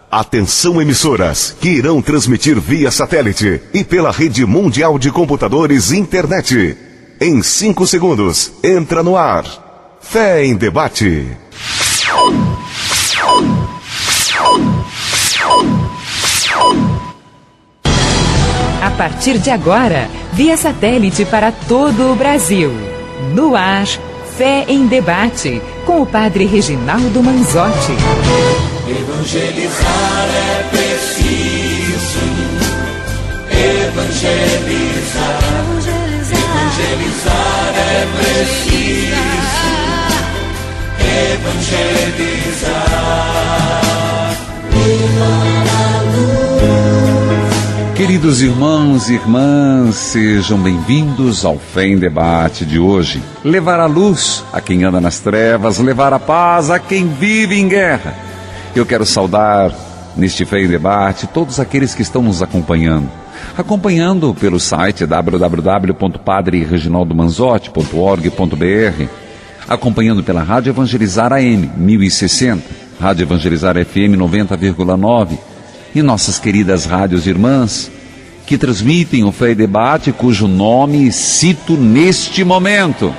Atenção emissoras que irão transmitir via satélite e pela rede mundial de computadores e internet. Em 5 segundos, entra no ar. Fé em Debate. A partir de agora, via satélite para todo o Brasil. No ar, Fé em Debate, com o Padre Reginaldo Manzotti. Evangelizar é preciso. Evangelizar. Evangelizar é preciso. Evangelizar. Levar a luz. Queridos irmãos e irmãs, sejam bem-vindos ao Fé em Debate de hoje. Levar a luz a quem anda nas trevas, levar a paz a quem vive em guerra. Eu quero saudar, neste Fé em Debate, todos aqueles que estão nos acompanhando pelo site www.padrereginaldomanzotti.org.br, acompanhando pela Rádio Evangelizar AM 1060, Rádio Evangelizar FM 90,9 e nossas queridas rádios irmãs que transmitem o Fé em Debate, cujo nome cito neste momento.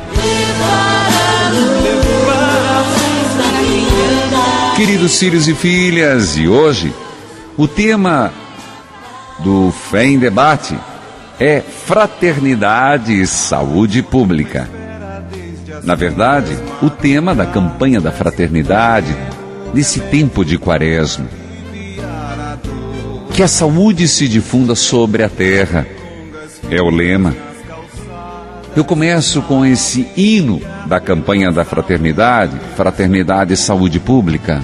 Queridos filhos e filhas, e hoje o tema do Fé em Debate é fraternidade e saúde pública. Na verdade, o tema da campanha da fraternidade nesse tempo de Quaresma. Que a saúde se difunda sobre a terra é o lema. Eu começo com esse hino da campanha da fraternidade, fraternidade e saúde pública.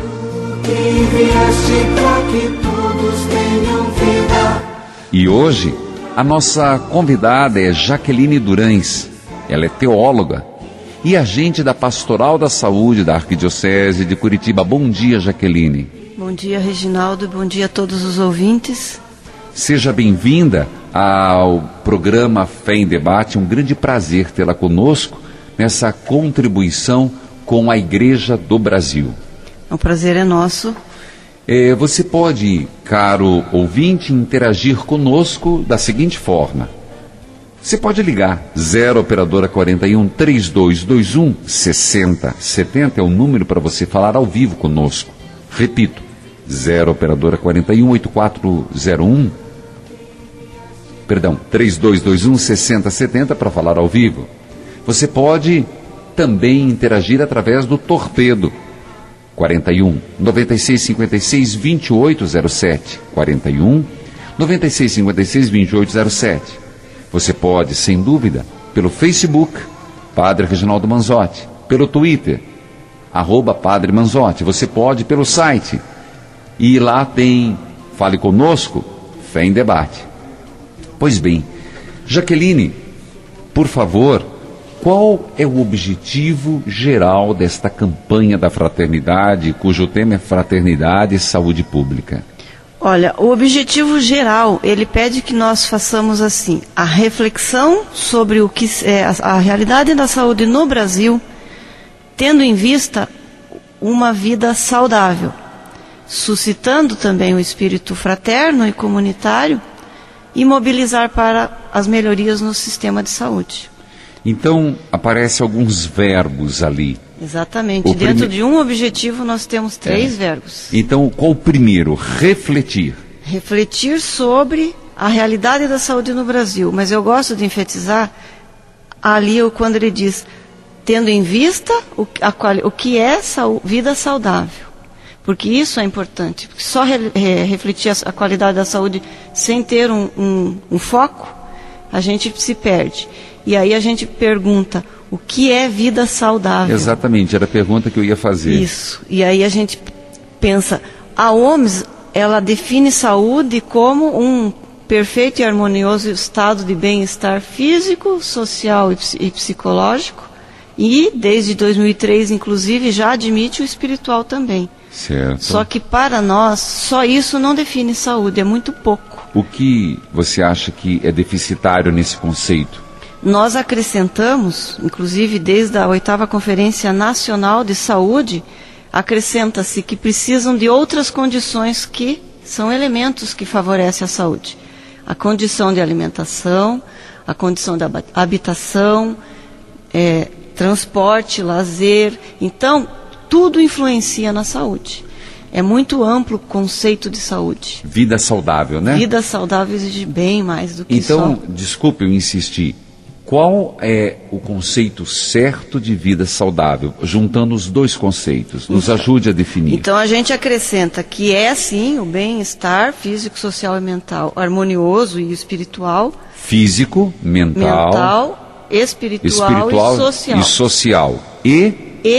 E hoje, a nossa convidada é Jaqueline Durães. Ela é teóloga e agente da Pastoral da Saúde da Arquidiocese de Curitiba. Bom dia, Jaqueline. Bom dia, Reginaldo. Bom dia a todos os ouvintes. Seja bem-vinda ao programa Fé em Debate. É um grande prazer tê-la conosco nessa contribuição com a Igreja do Brasil. O prazer é nosso. Você pode, caro ouvinte, interagir conosco da seguinte forma. Você pode ligar 0 operadora 41 3221 6070, é o número para você falar ao vivo conosco. Repito, 0 operadora 41 8401, 3221 6070 para falar ao vivo. Você pode também interagir através do Torpedo 41 96 56 2807, 41 96 56 2807. Você pode, sem dúvida, pelo Facebook, Padre Reginaldo Manzotti, pelo Twitter, @Padre Manzotti. Você pode pelo site, e lá tem Fale Conosco, Fé em Debate. Pois bem, Jaqueline, por favor, qual é o objetivo geral desta campanha da fraternidade, cujo tema é fraternidade e saúde pública? Olha, o objetivo geral, ele pede que nós façamos assim, a reflexão sobre o que é a realidade da saúde no Brasil, tendo em vista uma vida saudável, suscitando também o espírito fraterno e comunitário e mobilizar para as melhorias no sistema de saúde. Então, aparecem alguns verbos ali. Exatamente. Dentro de um objetivo, nós temos 3 verbos. Então, qual o primeiro? Refletir. Refletir sobre a realidade da saúde no Brasil. Mas eu gosto de enfatizar ali quando ele diz, tendo em vista o que é vida saudável. Porque isso é importante. Porque só refletir a qualidade da saúde sem ter um foco, a gente se perde. E aí a gente pergunta, o que é vida saudável? Exatamente, era a pergunta que eu ia fazer. Isso. E aí a gente pensa, a OMS, ela define saúde como um perfeito e harmonioso estado de bem-estar físico, social e psicológico. E, desde 2003, inclusive, já admite o espiritual também. Certo. Só que para nós, só isso não define saúde, é muito pouco. O que você acha que é deficitário nesse conceito? Nós acrescentamos, inclusive desde a 8ª Conferência Nacional de Saúde, acrescenta-se que precisam de outras condições que são elementos que favorecem a saúde. A condição de alimentação, a condição da habitação, transporte, lazer. Então, tudo influencia na saúde. É muito amplo o conceito de saúde. Vida saudável, né? Vida saudável exige bem mais do que então, desculpe eu insistir. Qual é o conceito certo de vida saudável? Juntando os dois conceitos. Nos ajude a definir. Então, a gente acrescenta que é, sim, o bem-estar físico, social e mental harmonioso e espiritual. Físico, mental, espiritual e social. E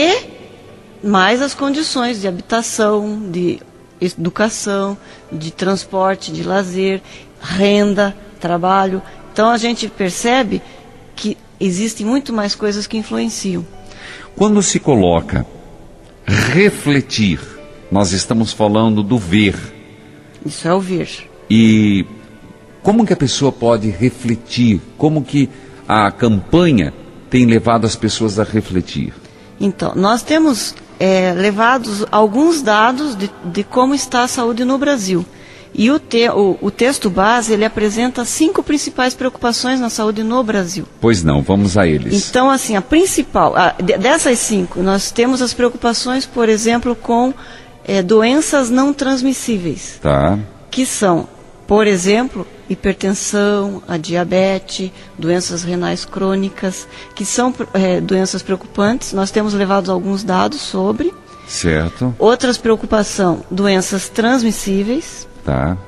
mais as condições de habitação, de educação, de transporte, de lazer, renda, trabalho. Então, a gente percebe que existem muito mais coisas que influenciam. Quando se coloca refletir, nós estamos falando do ver. Isso é o ver. E como que a pessoa pode refletir? Como que a campanha tem levado as pessoas a refletir? Então, nós temos levado alguns dados de como está a saúde no Brasil. E o texto base, ele apresenta 5 principais preocupações na saúde no Brasil. Pois não, vamos a eles. Então, assim, a principal, dessas 5, nós temos as preocupações, por exemplo, com doenças não transmissíveis. Tá. Que são, por exemplo, hipertensão, a diabetes, doenças renais crônicas, que são doenças preocupantes. Nós temos levado alguns dados sobre. Certo. Outras preocupações, doenças transmissíveis. Tá.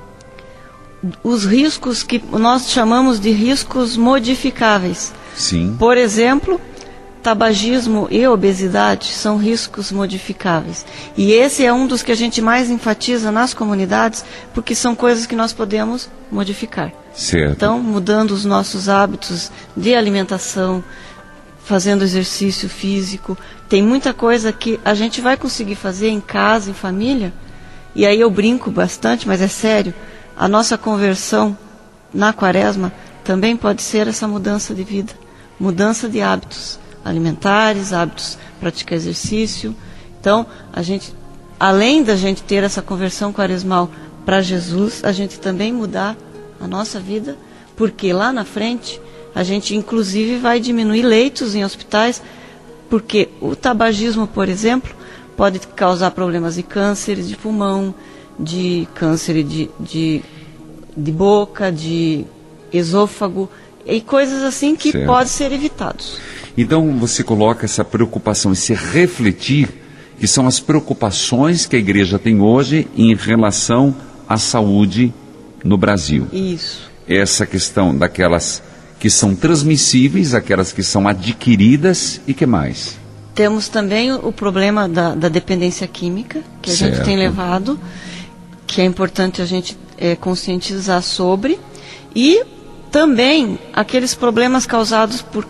Os riscos que nós chamamos de riscos modificáveis. Sim. Por exemplo, tabagismo e obesidade são riscos modificáveis. E esse é um dos que a gente mais enfatiza nas comunidades, porque são coisas que nós podemos modificar. Certo. Então, mudando os nossos hábitos de alimentação, fazendo exercício físico, tem muita coisa que a gente vai conseguir fazer em casa, em família. E aí eu brinco bastante, mas é sério, a nossa conversão na Quaresma também pode ser essa mudança de vida, mudança de hábitos alimentares, hábitos praticar exercício. Então, a gente, além da gente ter essa conversão quaresmal para Jesus, a gente também mudar a nossa vida, porque lá na frente a gente inclusive vai diminuir leitos em hospitais, porque o tabagismo, por exemplo, pode causar problemas de câncer de pulmão, de câncer de boca, de esôfago, e coisas assim que podem ser evitados. Então você coloca essa preocupação, esse refletir, que são as preocupações que a igreja tem hoje em relação à saúde no Brasil. Isso. Essa questão daquelas que são transmissíveis, aquelas que são adquiridas e que mais? Temos também o problema da dependência química, que a gente tem levado, que é importante a gente conscientizar sobre, e também aqueles problemas causados por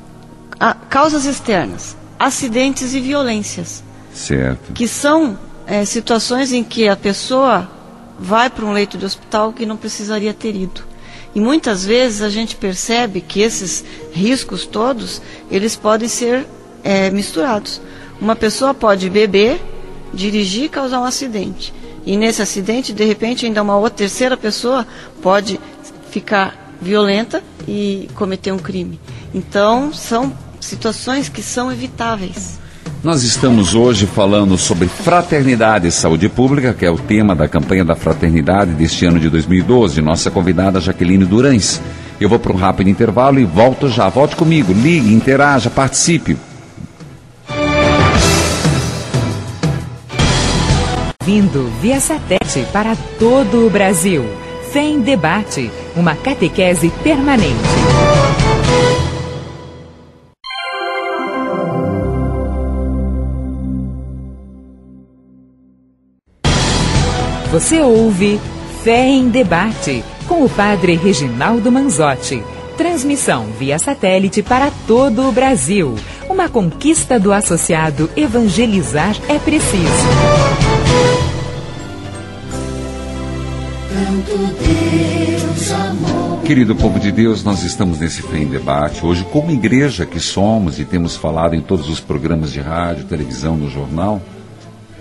causas externas, acidentes e violências. Certo. Que são situações em que a pessoa vai para um leito de hospital que não precisaria ter ido. E muitas vezes a gente percebe que esses riscos todos, eles podem ser misturados. Uma pessoa pode beber, dirigir e causar um acidente. E nesse acidente, de repente, ainda uma terceira pessoa pode ficar violenta e cometer um crime. Então, são situações que são evitáveis. Nós estamos hoje falando sobre fraternidade e saúde pública, que é o tema da campanha da fraternidade deste ano de 2012. Nossa convidada Jaqueline Durães. Eu vou para um rápido intervalo e volto já. Volte comigo, ligue, interaja, participe. Vindo via satélite para todo o Brasil. Fé em Debate, uma catequese permanente. Você ouve Fé em Debate, com o padre Reginaldo Manzotti. Transmissão via satélite para todo o Brasil. Uma conquista do associado Evangelizar é Preciso. Querido povo de Deus, nós estamos nesse Fé em Debate. Hoje, como igreja que somos e temos falado em todos os programas de rádio, televisão, no jornal,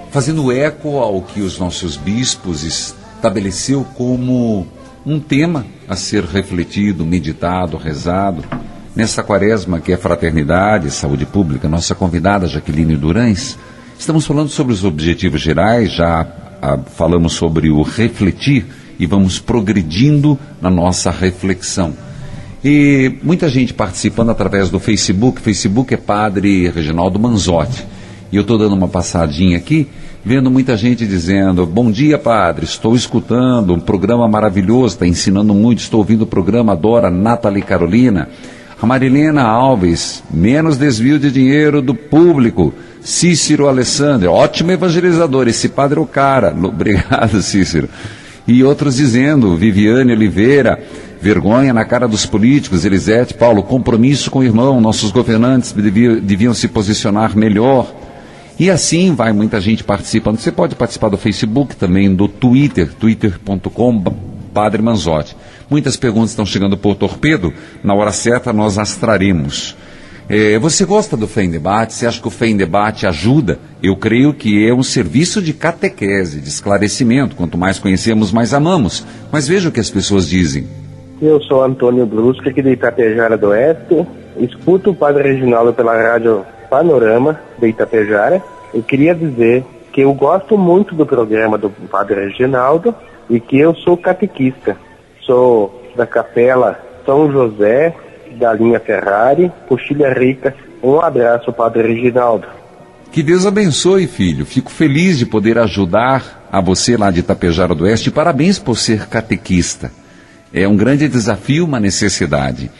fazendo eco ao que os nossos bispos estabeleceu como um tema a ser refletido, meditado, rezado, nessa quaresma que é fraternidade e saúde pública. Nossa convidada, Jaqueline Durães, estamos falando sobre os objetivos gerais, já falamos sobre o refletir e vamos progredindo na nossa reflexão. E muita gente participando através do Facebook. Facebook é Padre Reginaldo Manzotti. E eu estou dando uma passadinha aqui, vendo muita gente dizendo: bom dia, padre, estou escutando um programa maravilhoso, está ensinando muito, estou ouvindo o programa, adoro a Nathalie Carolina. A Marilena Alves, menos desvio de dinheiro do público. Cícero Alessandro, ótimo evangelizador, esse padre é o cara. Obrigado, Cícero. E outros dizendo: Viviane Oliveira, vergonha na cara dos políticos. Elisete Paulo, compromisso com o irmão, nossos governantes deviam se posicionar melhor. E assim vai muita gente participando. Você pode participar do Facebook, também do Twitter, twitter.com/Padre Manzotti. Muitas perguntas estão chegando por torpedo, na hora certa nós as traremos. Você gosta do Fé em Debate? Você acha que o Fé em Debate ajuda? Eu creio que é um serviço de catequese, de esclarecimento. Quanto mais conhecemos, mais amamos. Mas veja o que as pessoas dizem. Eu sou Antônio Brusca, aqui de Itapejara do Oeste. Escuto o Padre Reginaldo pela Rádio Panorama de Itapejara. Eu queria dizer que eu gosto muito do programa do Padre Reginaldo e que eu sou catequista. Sou da Capela São José, da linha Ferrari, Coxilha Rica. Um abraço, Padre Reginaldo. Que Deus abençoe, filho. Fico feliz de poder ajudar a você lá de Itapejara do Oeste. Parabéns por ser catequista. É um grande desafio, uma necessidade.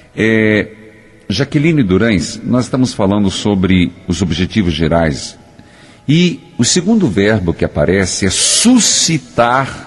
Jaqueline Durães, nós estamos falando sobre os objetivos gerais. E o segundo verbo que aparece é suscitar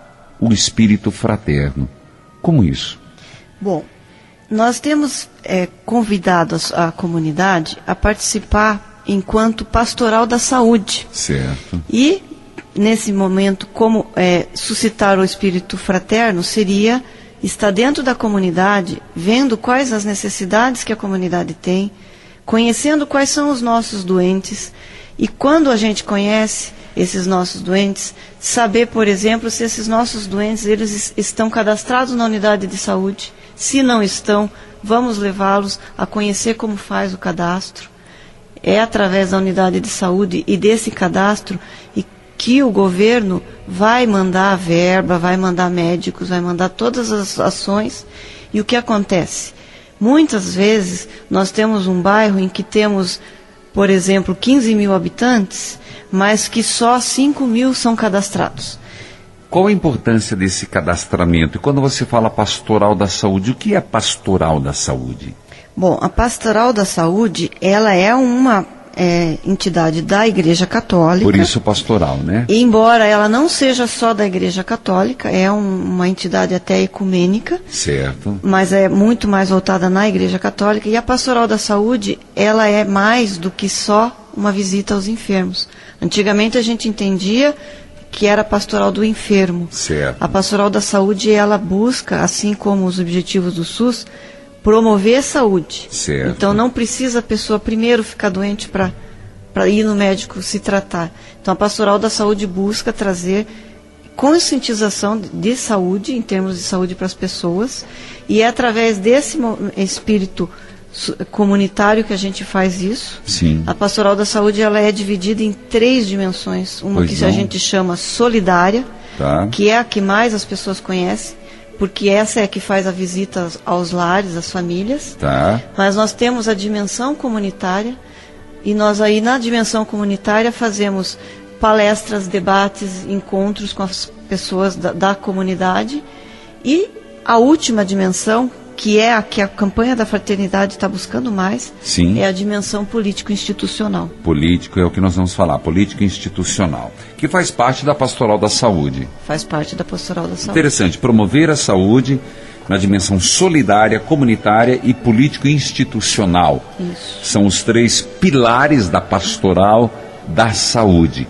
o espírito fraterno. Como isso? Bom, nós temos convidado a comunidade a participar enquanto pastoral da saúde. Certo. E, nesse momento, como suscitar o espírito fraterno seria estar dentro da comunidade, vendo quais as necessidades que a comunidade tem, conhecendo quais são os nossos doentes, e quando a gente conhece esses nossos doentes, saber, por exemplo, se esses nossos doentes eles estão cadastrados na unidade de saúde. Se não estão, vamos levá-los a conhecer como faz o cadastro. É através da unidade de saúde e desse cadastro e que o governo vai mandar a verba, vai mandar médicos, vai mandar todas as ações. E o que acontece? Muitas vezes nós temos um bairro em que temos, por exemplo, 15 mil habitantes, mas que só 5 mil são cadastrados. Qual a importância desse cadastramento? E quando você fala pastoral da saúde, o que é pastoral da saúde? Bom, a pastoral da saúde, ela é uma entidade da Igreja Católica. Por isso pastoral, né? E, embora ela não seja só da Igreja Católica, é uma entidade até ecumênica. Certo. Mas é muito mais voltada na Igreja Católica. E a pastoral da saúde, ela é mais do que só uma visita aos enfermos. Antigamente a gente entendia que era a pastoral do enfermo. Certo. A pastoral da saúde, ela busca, assim como os objetivos do SUS, promover a saúde. Certo. Então não precisa a pessoa primeiro ficar doente para ir no médico se tratar. Então a pastoral da saúde busca trazer conscientização de saúde, em termos de saúde para as pessoas, e é através desse espírito comunitário que a gente faz isso. Sim. A pastoral da saúde, ela é dividida em 3 dimensões. Uma pois que não. A gente chama solidária, Tá. que é a que mais as pessoas conhecem, porque essa é a que faz a visita aos lares, às famílias. Tá. Mas nós temos a dimensão comunitária, e nós aí na dimensão comunitária fazemos palestras, debates, encontros com as pessoas da comunidade. E a última dimensão, que é a que a campanha da fraternidade está buscando mais, Sim. é a dimensão político-institucional. Político é o que nós vamos falar, político institucional, que faz parte da pastoral da saúde. Faz parte da pastoral da saúde. Interessante, promover a saúde na dimensão solidária, comunitária e político-institucional. Isso. São os 3 pilares da pastoral da saúde.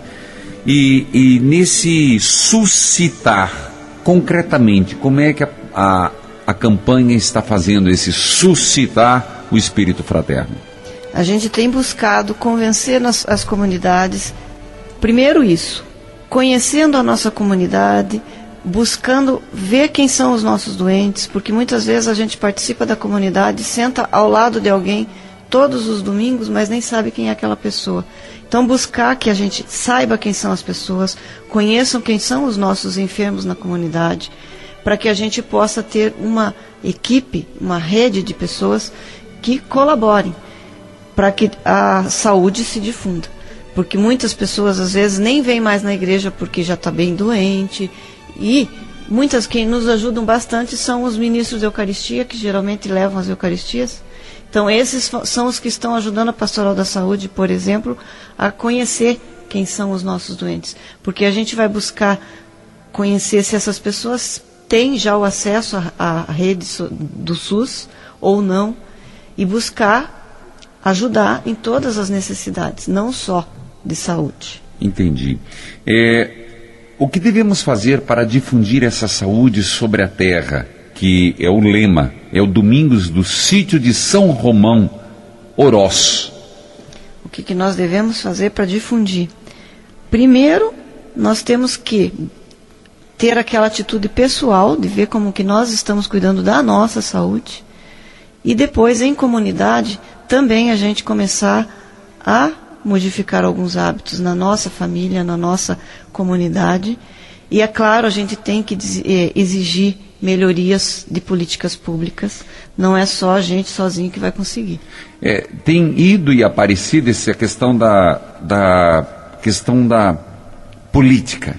E nesse suscitar, concretamente, como é que a campanha está fazendo esse suscitar o espírito fraterno? A gente tem buscado convencer as comunidades primeiro isso, conhecendo a nossa comunidade, buscando ver quem são os nossos doentes, porque muitas vezes a gente participa da comunidade, senta ao lado de alguém todos os domingos, mas nem sabe quem é aquela pessoa. Então buscar que a gente saiba quem são as pessoas, conheçam quem são os nossos enfermos na comunidade, para que a gente possa ter uma equipe, uma rede de pessoas que colaborem para que a saúde se difunda. Porque muitas pessoas às vezes nem vêm mais na igreja porque já está bem doente, e muitas quem nos ajudam bastante são os ministros de Eucaristia, que geralmente levam as Eucaristias. Então esses são os que estão ajudando a Pastoral da Saúde, por exemplo, a conhecer quem são os nossos doentes. Porque a gente vai buscar conhecer se essas pessoas têm já o acesso à rede do SUS ou não, e buscar ajudar em todas as necessidades, não só de saúde. Entendi. O que devemos fazer para difundir essa saúde sobre a terra, que é o lema, é o Domingos do Sítio de São Romão, Orós? O que nós devemos fazer para difundir? Primeiro, nós temos que ter aquela atitude pessoal de ver como que nós estamos cuidando da nossa saúde, e depois, em comunidade, também a gente começar a modificar alguns hábitos na nossa família, na nossa comunidade. E é claro, a gente tem que exigir melhorias de políticas públicas. Não é só a gente sozinho que vai conseguir. Tem ido e aparecido essa questão da política.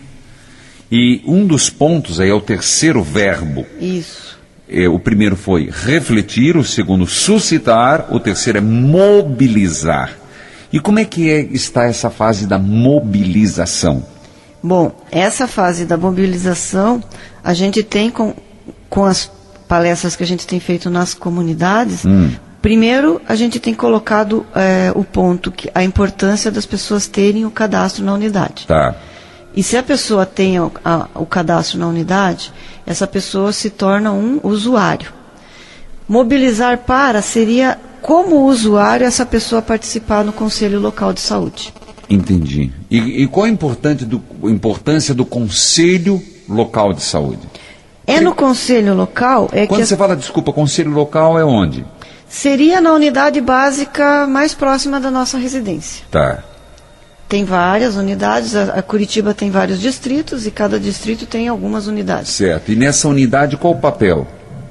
E um dos pontos aí é o terceiro verbo. Isso. O primeiro foi refletir, o segundo suscitar, o terceiro é mobilizar. E como é que está essa fase da mobilização? Bom, essa fase da mobilização, a gente tem com as palestras que a gente tem feito nas comunidades. Primeiro, a gente tem colocado o ponto, que a importância das pessoas terem o cadastro na unidade. Tá. E se a pessoa tem o cadastro na unidade, essa pessoa se torna um usuário. Mobilizar seria, como usuário, essa pessoa participar no Conselho Local de Saúde. Entendi. E qual a importância do Conselho Local de Saúde? No Conselho Local... Quando você fala, Conselho Local é onde? Seria na unidade básica mais próxima da nossa residência. Tá. Tem várias unidades, a Curitiba tem vários distritos e cada distrito tem algumas unidades. Certo. E nessa unidade qual o papel?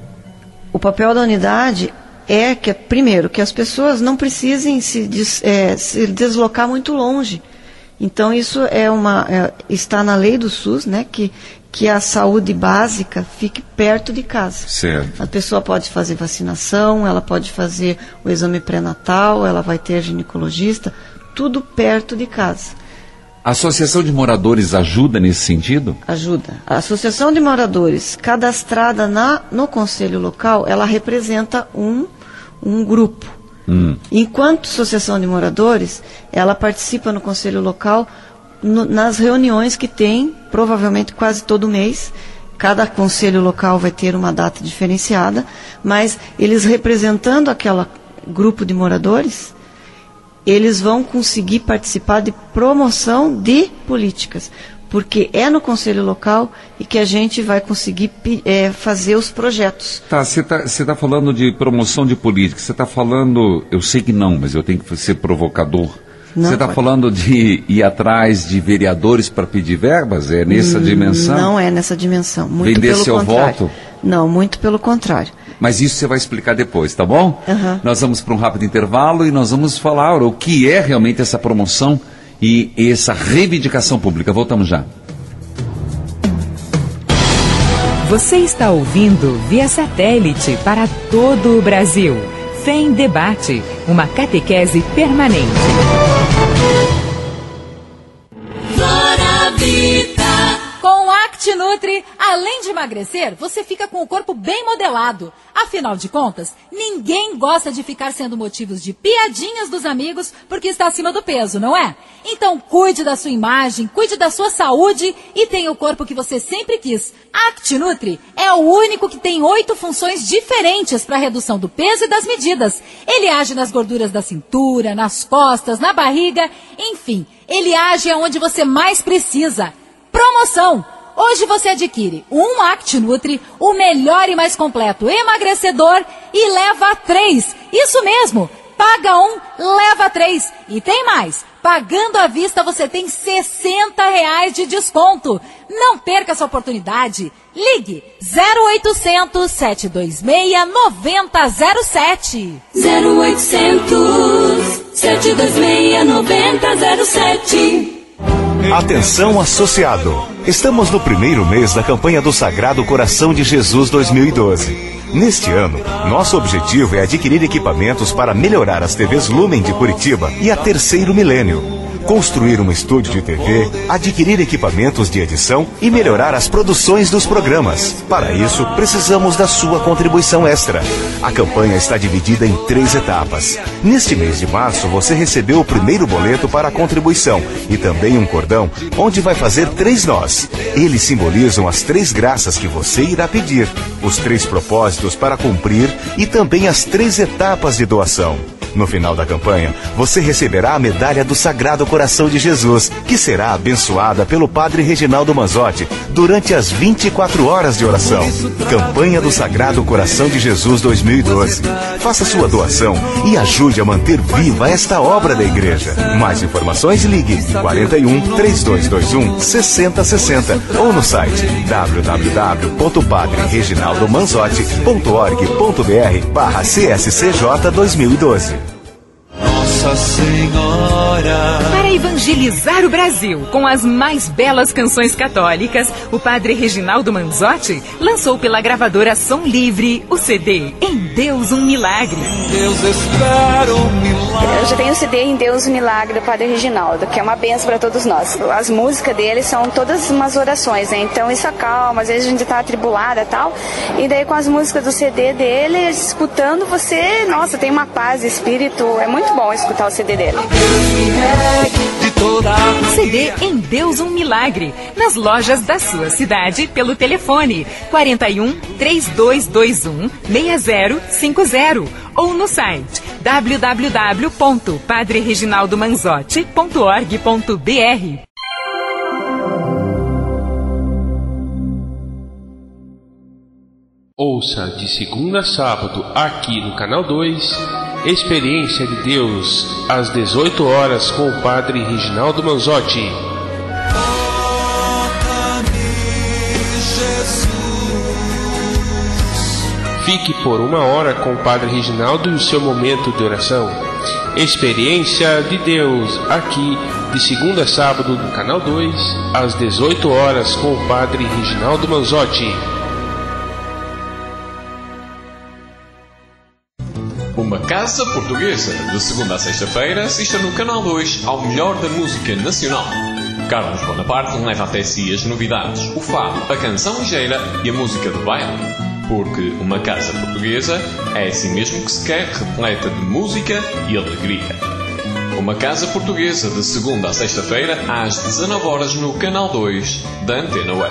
O papel da unidade é que, primeiro, que as pessoas não precisem se deslocar muito longe. Então isso está na lei do SUS, né, que a saúde básica fique perto de casa. Certo. A pessoa pode fazer vacinação, ela pode fazer o exame pré-natal, ela vai ter ginecologista, tudo perto de casa. A Associação de Moradores ajuda nesse sentido? Ajuda. A Associação de Moradores, cadastrada no Conselho Local, ela representa um grupo. Enquanto Associação de Moradores, ela participa no Conselho Local nas reuniões que tem, provavelmente quase todo mês. Cada Conselho Local vai ter uma data diferenciada, mas eles representando aquele grupo de moradores, eles vão conseguir participar de promoção de políticas, porque é no Conselho Local e que a gente vai conseguir fazer os projetos. Tá, você tá falando de promoção de política, você está falando, eu sei que não, mas eu tenho que ser provocador. Você está falando de ir atrás de vereadores para pedir verbas? É nessa dimensão? Não é nessa dimensão, muito Vender pelo seu contrário. voto? Não, muito pelo contrário. Mas isso você vai explicar depois, tá bom? Uhum. Nós vamos para um rápido intervalo e nós vamos falar o que é realmente essa promoção e essa reivindicação pública. Voltamos já. Você está ouvindo via satélite para todo o Brasil. Fé em Debate, uma catequese permanente. Flora Vida. Com Act ActiNutri, além de emagrecer, você fica com o corpo bem modelado. Afinal de contas, ninguém gosta de ficar sendo motivos de piadinhas dos amigos porque está acima do peso, não é? Então cuide da sua imagem, cuide da sua saúde e tenha o corpo que você sempre quis. ActiNutri é o único que tem 8 funções diferentes para a redução do peso e das medidas. Ele age nas gorduras da cintura, nas costas, na barriga, enfim, ele age aonde você mais precisa. Promoção! Hoje você adquire um ActiNutri, o melhor e mais completo emagrecedor e leva 3. Isso mesmo! Paga um, leva 3. E tem mais! Pagando à vista você tem R$60 de desconto. Não perca essa oportunidade. Ligue 0800 726 9007. 0800 726 9007. Atenção associado! Estamos no primeiro mês da campanha do Sagrado Coração de Jesus 2012. Neste ano, nosso objetivo é adquirir equipamentos para melhorar as TVs Lumen de Curitiba e a Terceiro Milênio. Construir um estúdio de TV, adquirir equipamentos de edição e melhorar as produções dos programas. Para isso, precisamos da sua contribuição extra. A campanha está dividida em 3 etapas. Neste mês de março, você recebeu o primeiro boleto para a contribuição e também um cordão, onde vai fazer 3 nós. Eles simbolizam as 3 graças que você irá pedir, os 3 propósitos para cumprir e também as 3 etapas de doação. No final da campanha, você receberá a medalha do Sagrado Coração de Jesus, que será abençoada pelo Padre Reginaldo Manzotti durante as 24 horas de oração. Campanha do Sagrado Coração de Jesus 2012. Faça sua doação e ajude a manter viva esta obra da igreja. Mais informações, ligue 41 3221 6060 ou no site www.padrereginaldomanzotti.org.br/CSCJ 2012. Nossa Senhora. Para evangelizar o Brasil com as mais belas canções católicas, o Padre Reginaldo Manzotti lançou pela gravadora Som Livre o CD Em Deus um Milagre. Deus espera um milagre. Eu já tenho o CD Em Deus um Milagre do Padre Reginaldo, que é uma benção para todos nós. As músicas dele são todas umas orações, né? Então isso acalma, às vezes a gente está atribulada e tal. E daí com as músicas do CD dele, escutando você, nossa, tem uma paz de espírito. É muito bom escutar o CD dele. CD Em Deus um Milagre, nas lojas da sua cidade pelo telefone 41 3221 6050 ou no site www.padrereginaldomanzotti.org.br. Ouça de segunda a sábado aqui no Canal 2 Experiência de Deus às 18 horas com o Padre Reginaldo Manzotti. Fique por 1 hora com o Padre Reginaldo e o seu momento de oração. Experiência de Deus aqui de segunda a sábado no Canal 2 às 18 horas com o Padre Reginaldo Manzotti. Uma Casa Portuguesa, de segunda a sexta-feira, assista no Canal 2 ao melhor da música nacional. Carlos Bonaparte leva até si as novidades, o fado, a canção ligeira e a música de baile. Porque uma casa portuguesa é assim mesmo que se quer, repleta de música e alegria. Uma Casa Portuguesa, de segunda a sexta-feira, às 19 horas no Canal 2 da Antena Web.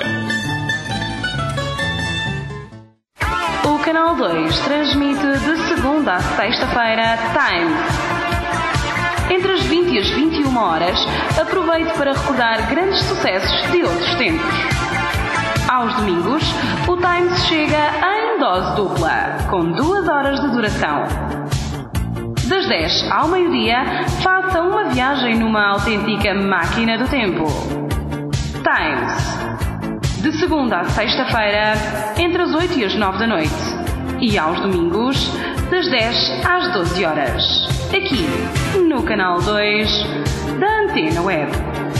O Canal 2 transmite de segunda a sexta-feira Times. Entre as 20 e as 21 horas, aproveite para recordar grandes sucessos de outros tempos. Aos domingos, o Times chega em dose dupla, com 2 horas de duração. Das 10 ao meio-dia, faça uma viagem numa autêntica máquina do tempo. Times. De segunda a sexta-feira, entre as 8 e as 9 da noite. E aos domingos, das 10 às 12 horas. Aqui, no Canal 2 da Antena Web.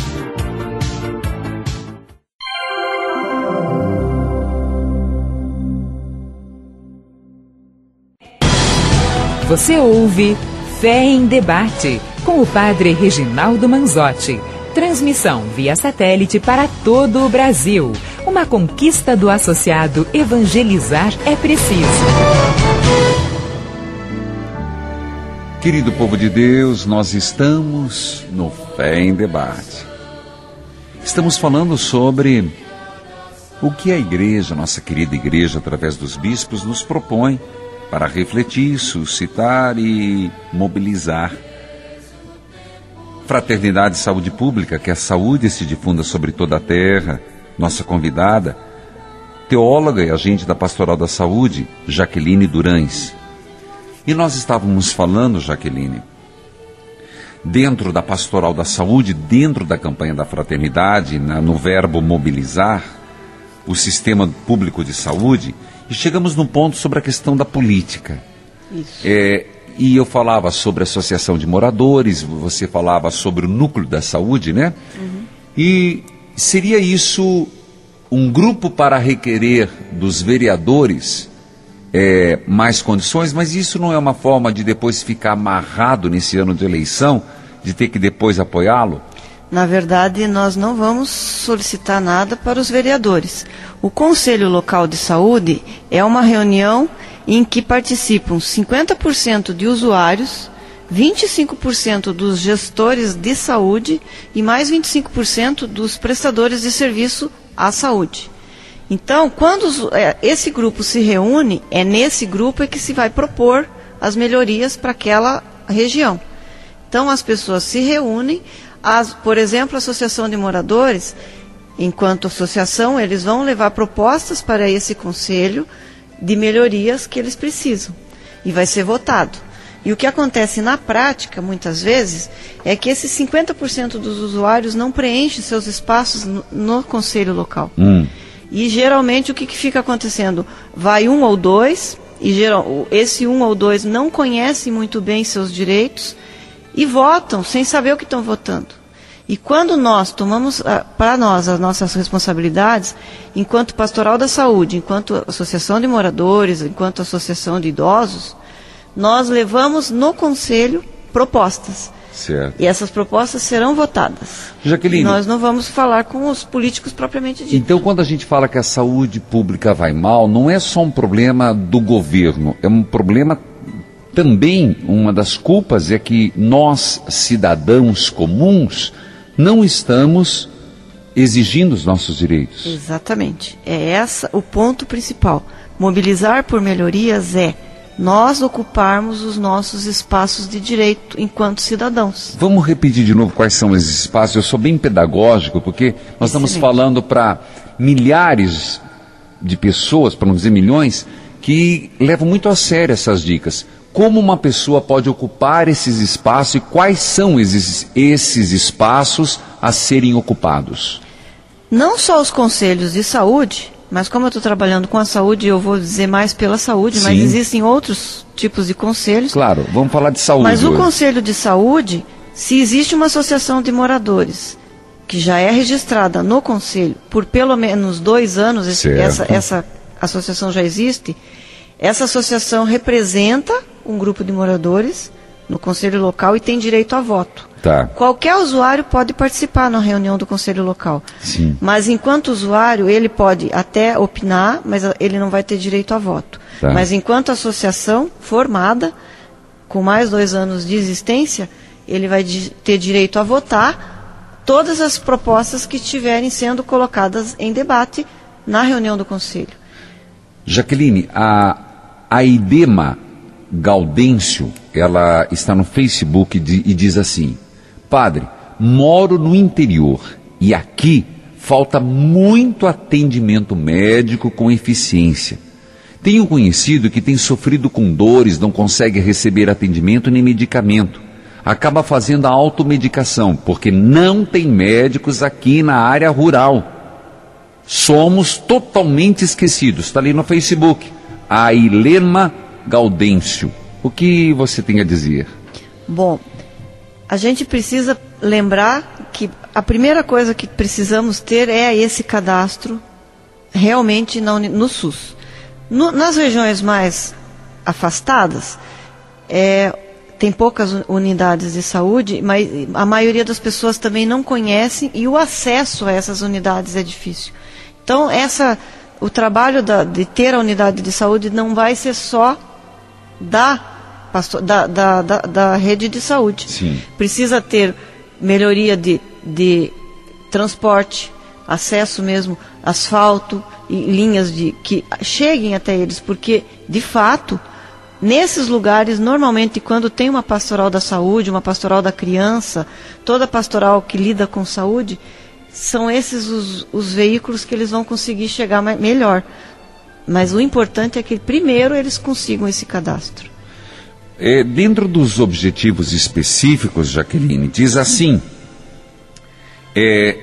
Você ouve Fé em Debate, com o Padre Reginaldo Manzotti. Transmissão via satélite para todo o Brasil. Uma conquista do associado evangelizar é preciso. Querido povo de Deus, nós estamos no Fé em Debate. Estamos falando sobre o que a igreja, nossa querida igreja, através dos bispos, nos propõe para refletir, suscitar e mobilizar. Fraternidade e Saúde Pública, que a saúde se difunda sobre toda a terra. Nossa convidada, teóloga e agente da Pastoral da Saúde, Jaqueline Durães. E nós estávamos falando, Jaqueline, dentro da Pastoral da Saúde, dentro da campanha da fraternidade, no verbo mobilizar o sistema público de saúde, e chegamos num ponto sobre a questão da política. Isso. E eu falava sobre a associação de moradores, você falava sobre o núcleo da saúde, né? Uhum. E seria isso um grupo para requerer dos vereadores mais condições, mas isso não é uma forma de depois ficar amarrado nesse ano de eleição, de ter que depois apoiá-lo? Na verdade, nós não vamos solicitar nada para os vereadores. O Conselho Local de Saúde é uma reunião em que participam 50% de usuários, 25% dos gestores de saúde e mais 25% dos prestadores de serviço à saúde. Então, quando esse grupo se reúne, é nesse grupo que se vai propor as melhorias para aquela região. Então, as pessoas se reúnem, por exemplo, a Associação de Moradores, enquanto associação, eles vão levar propostas para esse conselho de melhorias que eles precisam, e vai ser votado. E o que acontece na prática, muitas vezes, é que esses 50% dos usuários não preenchem seus espaços no conselho local. E geralmente o que fica acontecendo? Vai um ou dois, e esse um ou dois não conhece muito bem seus direitos e votam sem saber o que estão votando. E quando nós tomamos para nós as nossas responsabilidades, enquanto Pastoral da Saúde, enquanto Associação de Moradores, enquanto Associação de Idosos, nós levamos no Conselho propostas. Certo. E essas propostas serão votadas. Jaqueline, nós não vamos falar com os políticos propriamente dito. Então, quando a gente fala que a saúde pública vai mal, não é só um problema do governo, é um problema também, uma das culpas é que nós, cidadãos comuns, não estamos exigindo os nossos direitos. Exatamente. É esse o ponto principal. Mobilizar por melhorias é nós ocuparmos os nossos espaços de direito enquanto cidadãos. Vamos repetir de novo quais são esses espaços? Eu sou bem pedagógico, porque nós estamos falando para milhares de pessoas, para não dizer milhões, que levam muito a sério essas dicas. Como uma pessoa pode ocupar esses espaços e quais são esses espaços a serem ocupados? Não só os conselhos de saúde, mas como eu estou trabalhando com a saúde, eu vou dizer mais pela saúde, mas existem outros tipos de conselhos. Claro, vamos falar de saúde. Mas o Conselho de Saúde, se existe uma associação de moradores que já é registrada no Conselho por pelo menos 2 anos, essa associação já existe, essa associação representa um grupo de moradores no Conselho Local e tem direito a voto. Tá. Qualquer usuário pode participar na reunião do Conselho Local. Sim. Mas enquanto usuário, ele pode até opinar, mas ele não vai ter direito a voto. Tá. Mas enquanto associação formada, com mais 2 anos de existência, ele vai ter direito a votar todas as propostas que estiverem sendo colocadas em debate na reunião do Conselho. Jaqueline, a Idema Gaudêncio, ela está no Facebook e diz assim: Padre, moro no interior e aqui falta muito atendimento médico com eficiência. Tenho um conhecido que tem sofrido com dores, não consegue receber atendimento nem medicamento. Acaba fazendo a automedicação, porque não tem médicos aqui na área rural. Somos totalmente esquecidos. Está ali no Facebook. A Ilema Gaudêncio. O que você tem a dizer? Bom, a gente precisa lembrar que a primeira coisa que precisamos ter é esse cadastro realmente no SUS. Nas regiões mais afastadas, tem poucas unidades de saúde, mas a maioria das pessoas também não conhecem e o acesso a essas unidades é difícil. Então, o trabalho de ter a unidade de saúde não vai ser só da rede de saúde. Sim. Precisa ter melhoria de transporte, acesso mesmo, asfalto e linhas que cheguem até eles, porque, de fato, nesses lugares, normalmente, quando tem uma pastoral da saúde, uma pastoral da criança, toda pastoral que lida com saúde, são esses os veículos que eles vão conseguir chegar melhor. Mas o importante é que, primeiro, eles consigam esse cadastro. Dentro dos objetivos específicos, Jaqueline, diz assim, é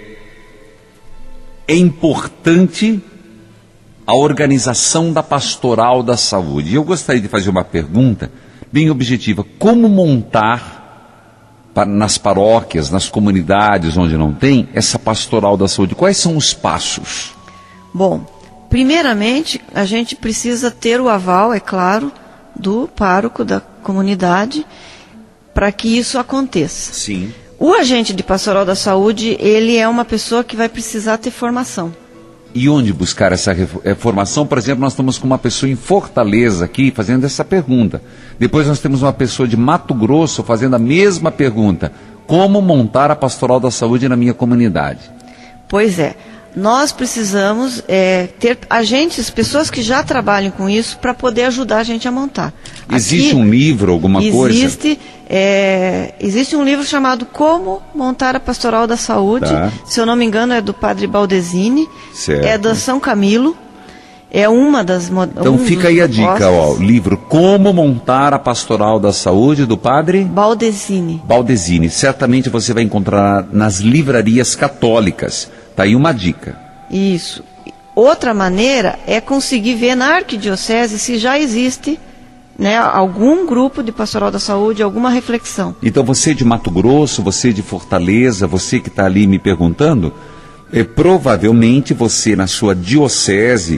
importante a organização da pastoral da saúde. E eu gostaria de fazer uma pergunta bem objetiva. Como montar nas paróquias, nas comunidades onde não tem, essa pastoral da saúde? Quais são os passos? Bom, primeiramente, a gente precisa ter o aval, é claro, do pároco da comunidade para que isso aconteça. Sim. O agente de pastoral da saúde, ele é uma pessoa que vai precisar ter formação. E onde buscar essa formação? Por exemplo, nós estamos com uma pessoa em Fortaleza aqui fazendo essa pergunta. Depois nós temos uma pessoa de Mato Grosso fazendo a mesma pergunta. Como montar a pastoral da saúde na minha comunidade? Pois é. Nós precisamos ter agentes, pessoas que já trabalham com isso, para poder ajudar a gente a montar. Existe aqui, um livro, alguma coisa? Existe um livro chamado Como Montar a Pastoral da Saúde. Tá. Se eu não me engano, é do padre Baldesini. Certo. É da São Camilo. É uma das... Então fica aí a dica, ó, o livro Como Montar a Pastoral da Saúde, do padre... Baldesini. Baldesini. Certamente você vai encontrar nas livrarias católicas. Está aí uma dica. Isso. Outra maneira é conseguir ver na arquidiocese se já existe, né, algum grupo de pastoral da saúde, alguma reflexão. Então você de Mato Grosso, você de Fortaleza, você que está ali me perguntando, provavelmente você na sua diocese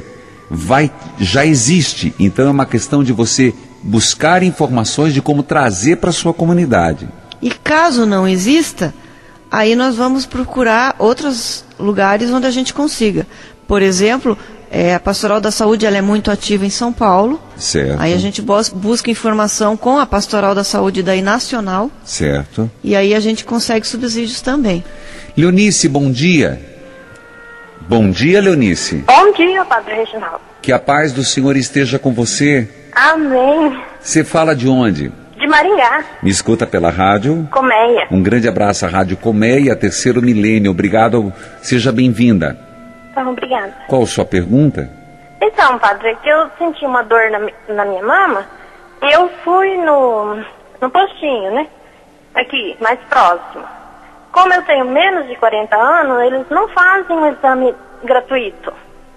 já existe. Então é uma questão de você buscar informações de como trazer para a sua comunidade. E caso não exista, aí nós vamos procurar outros lugares onde a gente consiga. Por exemplo, a Pastoral da Saúde ela é muito ativa em São Paulo. Certo. Aí a gente busca informação com a Pastoral da Saúde daí nacional. Certo. E aí a gente consegue subsídios também. Leonice, bom dia. Bom dia, Leonice. Bom dia, Padre Reginaldo. Que a paz do Senhor esteja com você. Amém. Você fala de onde? De Maringá. Me escuta pela rádio? Colmeia. Um grande abraço à Rádio Colmeia, Terceiro Milênio. Obrigado, seja bem-vinda. Então, obrigada. Qual a sua pergunta? Então, padre, que eu senti uma dor na minha mama, eu fui no postinho, né? Aqui, mais próximo. Como eu tenho menos de 40 anos, eles não fazem um exame gratuito.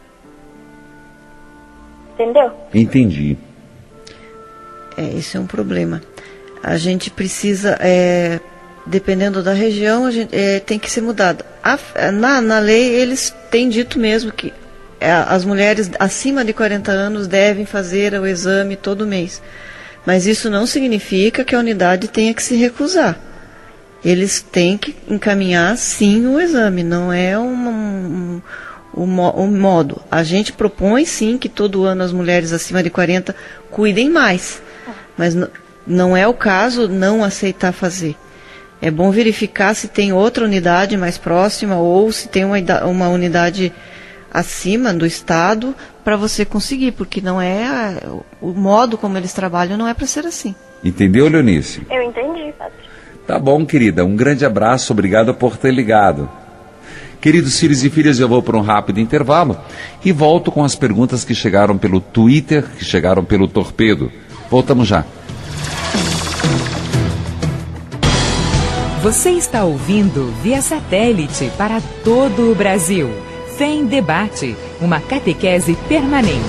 Entendeu? Entendi. Esse é um problema. A gente precisa, dependendo da região, tem que ser mudado. Na lei, eles têm dito mesmo que as mulheres acima de 40 anos devem fazer o exame todo mês. Mas isso não significa que a unidade tenha que se recusar. Eles têm que encaminhar, sim, o exame. Não é um modo. A gente propõe, sim, que todo ano as mulheres acima de 40 cuidem mais. Mas não é o caso não aceitar fazer. É bom verificar se tem outra unidade mais próxima ou se tem uma unidade acima do estado para você conseguir, porque não é o modo como eles trabalham não é para ser assim. Entendeu, Leonice? Eu entendi, padre. Tá bom, querida. Um grande abraço. Obrigado por ter ligado. Queridos filhos e filhas, eu vou para um rápido intervalo e volto com as perguntas que chegaram pelo Twitter, que chegaram pelo Torpedo. Voltamos já. Você está ouvindo via satélite para todo o Brasil. Fé em Debate, uma catequese permanente.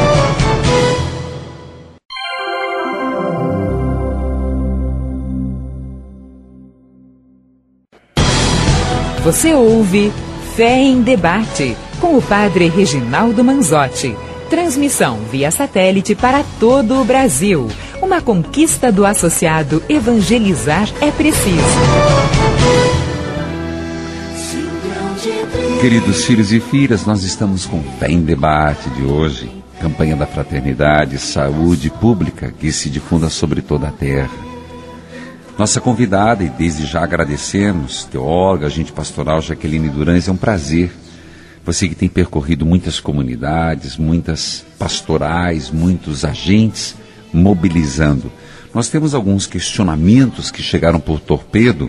Você ouve Fé em Debate, com o Padre Reginaldo Manzotti. Transmissão via satélite para todo o Brasil. Uma conquista do associado Evangelizar é Preciso. Queridos filhos e filhas, nós estamos com Fé em Debate de hoje, campanha da fraternidade, saúde pública que se difunda sobre toda a terra. Nossa convidada, e desde já agradecemos, teóloga, agente pastoral Jaqueline Durães, é um prazer. Você que tem percorrido muitas comunidades, muitas pastorais, muitos agentes, mobilizando. Nós temos alguns questionamentos que chegaram por torpedo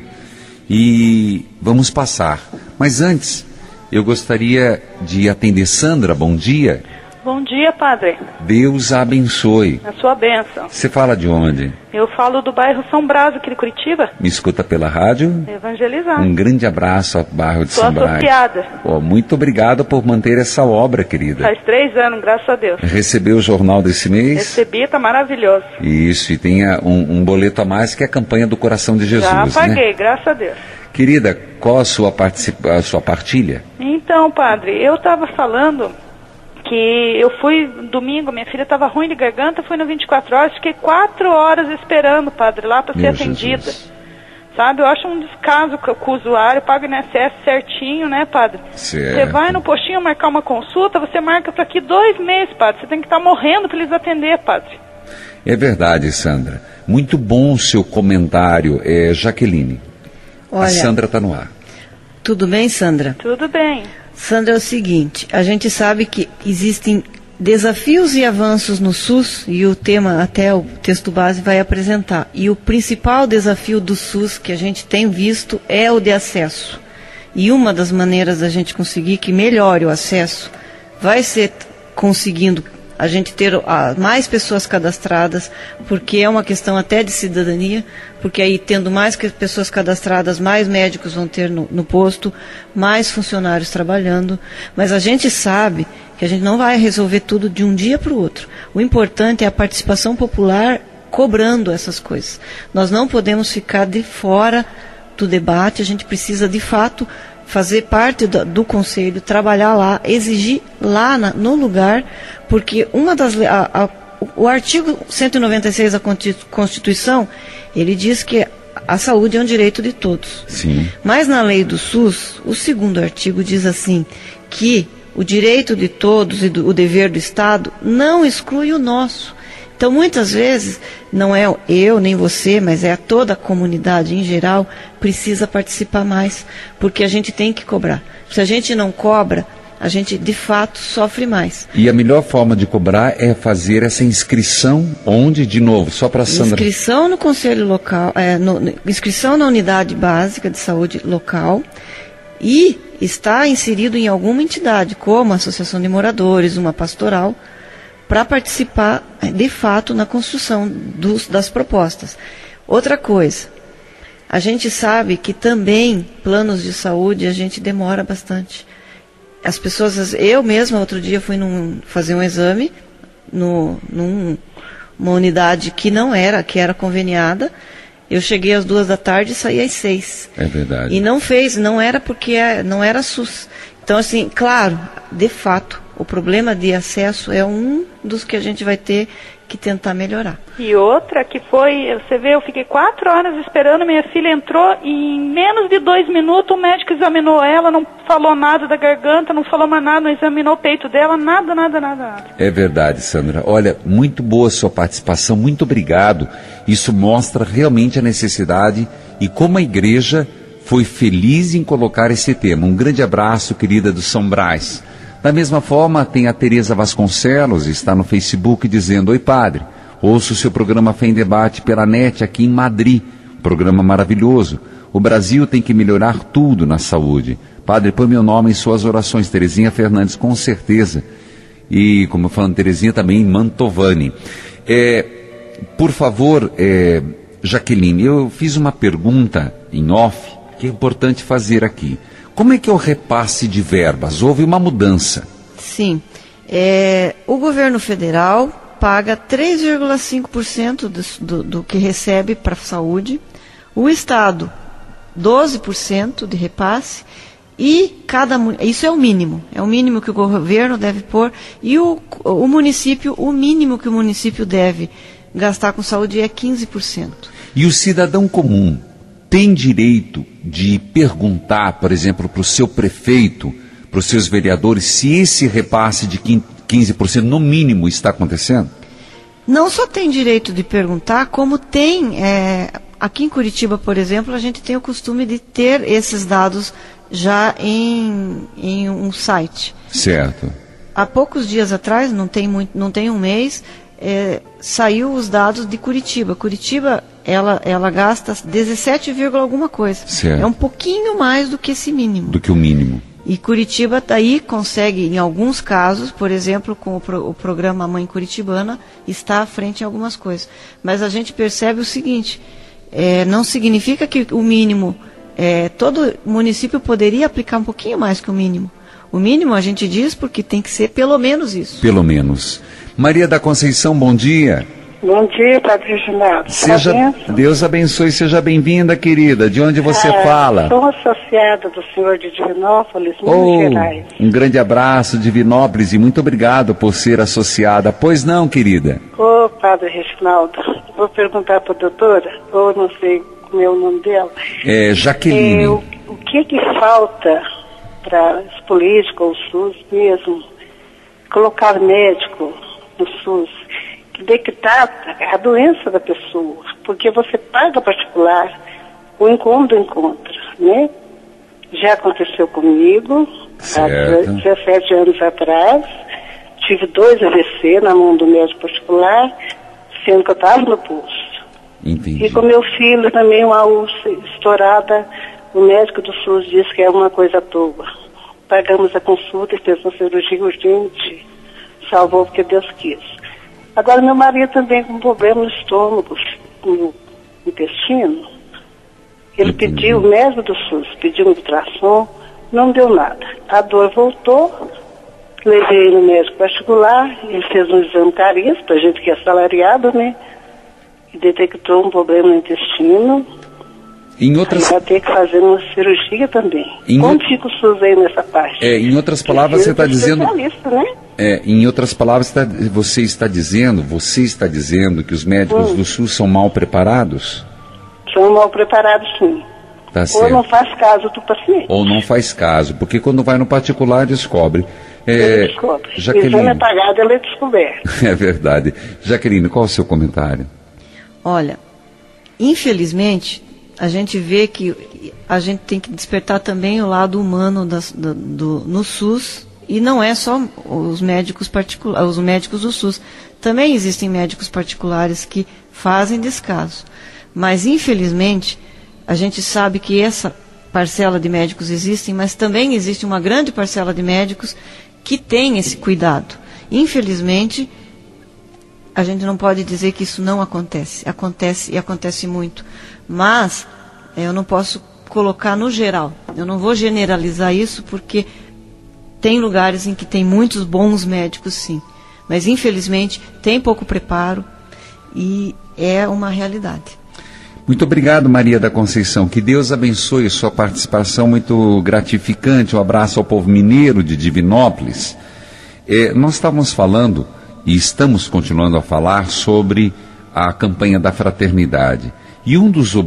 e vamos passar. Mas antes, eu gostaria de atender Sandra. Bom dia. Bom dia, padre. Deus a abençoe. A sua bênção. Você fala de onde? Eu falo do bairro São Brás, aqui de Curitiba. Me escuta pela rádio? Evangelizar. Um grande abraço ao bairro de São Brás. Sou associada. Muito obrigado por manter essa obra, querida. Faz 3 anos, graças a Deus. Recebeu o jornal desse mês? Recebi, tá maravilhoso. Isso, e tem um boleto a mais que é a campanha do Coração de Jesus. Já paguei, né? Graças a Deus. Querida, qual a sua partilha? Então, padre, eu estava falando que eu fui domingo, minha filha estava ruim de garganta, fui no 24 horas, fiquei 4 horas esperando, padre, lá para ser atendida. Jesus. Sabe, eu acho um descaso com o usuário, paga o INSS certinho, né, padre? Certo. Você vai no postinho marcar uma consulta, você marca para aqui 2 meses, padre, você tem que estar morrendo para eles atender, padre. É verdade, Sandra. Muito bom o seu comentário, Jaqueline. Olha, a Sandra está no ar. Tudo bem, Sandra? Tudo bem. Sandra, é o seguinte, a gente sabe que existem desafios e avanços no SUS, e o tema até o texto base vai apresentar. E o principal desafio do SUS que a gente tem visto é o de acesso. E uma das maneiras da gente conseguir que melhore o acesso vai ser conseguindo a gente ter mais pessoas cadastradas, porque é uma questão até de cidadania, porque aí tendo mais pessoas cadastradas, mais médicos vão ter no posto, mais funcionários trabalhando, mas a gente sabe que a gente não vai resolver tudo de um dia para o outro. O importante é a participação popular cobrando essas coisas. Nós não podemos ficar de fora do debate, a gente precisa de fato fazer parte do conselho, trabalhar lá, exigir lá no lugar, porque o artigo 196 da Constituição, ele diz que a saúde é um direito de todos. Sim. Mas na lei do SUS, o 2º artigo diz assim, que o direito de todos e o dever do Estado não exclui o nosso. Então, muitas vezes, não é eu nem você, mas é toda a comunidade em geral, precisa participar mais, porque a gente tem que cobrar. Se a gente não cobra, a gente, de fato, sofre mais. E a melhor forma de cobrar é fazer essa inscrição onde, de novo, só para a Sandra? Inscrição no conselho local, inscrição na unidade básica de saúde local e está inserido em alguma entidade, como a Associação de Moradores, uma pastoral, para participar, de fato, na construção das propostas. Outra coisa, a gente sabe que também planos de saúde a gente demora bastante. As pessoas, eu mesma outro dia fui fazer um exame numa unidade que era conveniada. Eu cheguei às 14h e saí às 6h. É verdade. E não era porque não era SUS. Então, assim, claro, de fato, o problema de acesso é um dos que a gente vai ter que tentar melhorar. E outra que foi, você vê, eu fiquei 4 horas esperando, minha filha entrou e em menos de 2 minutos o médico examinou ela, não falou nada da garganta, não falou mais nada, não examinou o peito dela, nada. É verdade, Sandra. Olha, muito boa a sua participação, muito obrigado. Isso mostra realmente a necessidade e como a igreja foi feliz em colocar esse tema. Um grande abraço, querida do São Brás. Da mesma forma, tem a Tereza Vasconcelos, está no Facebook dizendo: oi, padre, ouço o seu programa Fé em Debate pela NET aqui em Madrid. Programa maravilhoso. O Brasil tem que melhorar tudo na saúde. Padre, põe meu nome em suas orações. Terezinha Fernandes, com certeza. E, como eu falo, Terezinha também, Mantovani. Por favor, Jaqueline, eu fiz uma pergunta em off, que é importante fazer aqui. Como é que é o repasse de verbas? Houve uma mudança. Sim. O governo federal paga 3,5% do que recebe para a saúde. O Estado, 12% de repasse. E isso é o mínimo que o governo deve pôr. E o município, o mínimo que o município deve gastar com saúde é 15%. E o cidadão comum, tem direito de perguntar, por exemplo, para o seu prefeito, para os seus vereadores, se esse repasse de 15% no mínimo está acontecendo? Não só tem direito de perguntar, como tem, aqui em Curitiba, por exemplo, a gente tem o costume de ter esses dados já em um site. Certo. Há poucos dias atrás, não tem um mês, saiu os dados de Curitiba. Curitiba, ela gasta 17, alguma coisa. Certo. É um pouquinho mais do que esse mínimo. Do que o mínimo. E Curitiba daí consegue, em alguns casos, por exemplo, com o programa Mãe Curitibana, está à frente em algumas coisas. Mas a gente percebe o seguinte, não significa que o mínimo, todo município poderia aplicar um pouquinho mais que o mínimo. O mínimo a gente diz porque tem que ser pelo menos isso. Pelo menos. Maria da Conceição, bom dia. Bom dia, Padre Reginaldo. Deus abençoe, seja bem-vinda, querida. De onde você fala? Sou associada do senhor de Divinópolis, Minas Gerais. Um grande abraço, Divinópolis, e muito obrigado por ser associada. Pois não, querida? Padre Reginaldo, vou perguntar para a doutora, ou não sei como é o nome dela. Jaqueline. O que falta para os políticos, o SUS mesmo, colocar médico no SUS, que detectar a doença da pessoa, porque você paga particular, o incômodo encontra, né? Já aconteceu comigo, certo. Há 17 anos atrás, tive 2 AVC na mão do médico particular, sendo que eu estava no posto. Entendi. E com meu filho também, uma úlcera estourada, o médico do SUS disse que é uma coisa à toa. Pagamos a consulta e fez uma cirurgia urgente, salvou porque Deus quis. Agora, meu marido também com problema no estômago, no intestino. Ele pediu, o médico do SUS pediu um ultrassom, não deu nada. A dor voltou, levei ele no médico particular, ele fez um exame caríssimo, pra gente que é assalariado, né? E detectou um problema no intestino. Vai ter que fazer uma cirurgia também. Como fica o SUS aí nessa parte? Em outras palavras, você está dizendo... Né? Em outras palavras, você está dizendo que os médicos do SUS são mal preparados? São mal preparados, sim. Tá certo. Ou não faz caso do paciente. Ou não faz caso, porque quando vai no particular descobre. Ele descobre. Jaqueline... O exame é pagado, ele é descoberto. É verdade. Jaqueline, qual é o seu comentário? Olha, infelizmente, a gente vê que a gente tem que despertar também o lado humano no SUS, e não é só os médicos particulares, os médicos do SUS. Também existem médicos particulares que fazem descaso. Mas, infelizmente, a gente sabe que essa parcela de médicos existe, mas também existe uma grande parcela de médicos que tem esse cuidado. Infelizmente, a gente não pode dizer que isso não acontece. Acontece e acontece muito. Mas eu não posso colocar no geral. Eu não vou generalizar isso porque tem lugares em que tem muitos bons médicos, sim. Mas, infelizmente, tem pouco preparo e é uma realidade. Muito obrigado, Maria da Conceição. Que Deus abençoe sua participação, muito gratificante. Um abraço ao povo mineiro de Divinópolis. Nós estávamos falando, e estamos continuando a falar, sobre a campanha da fraternidade. E um dos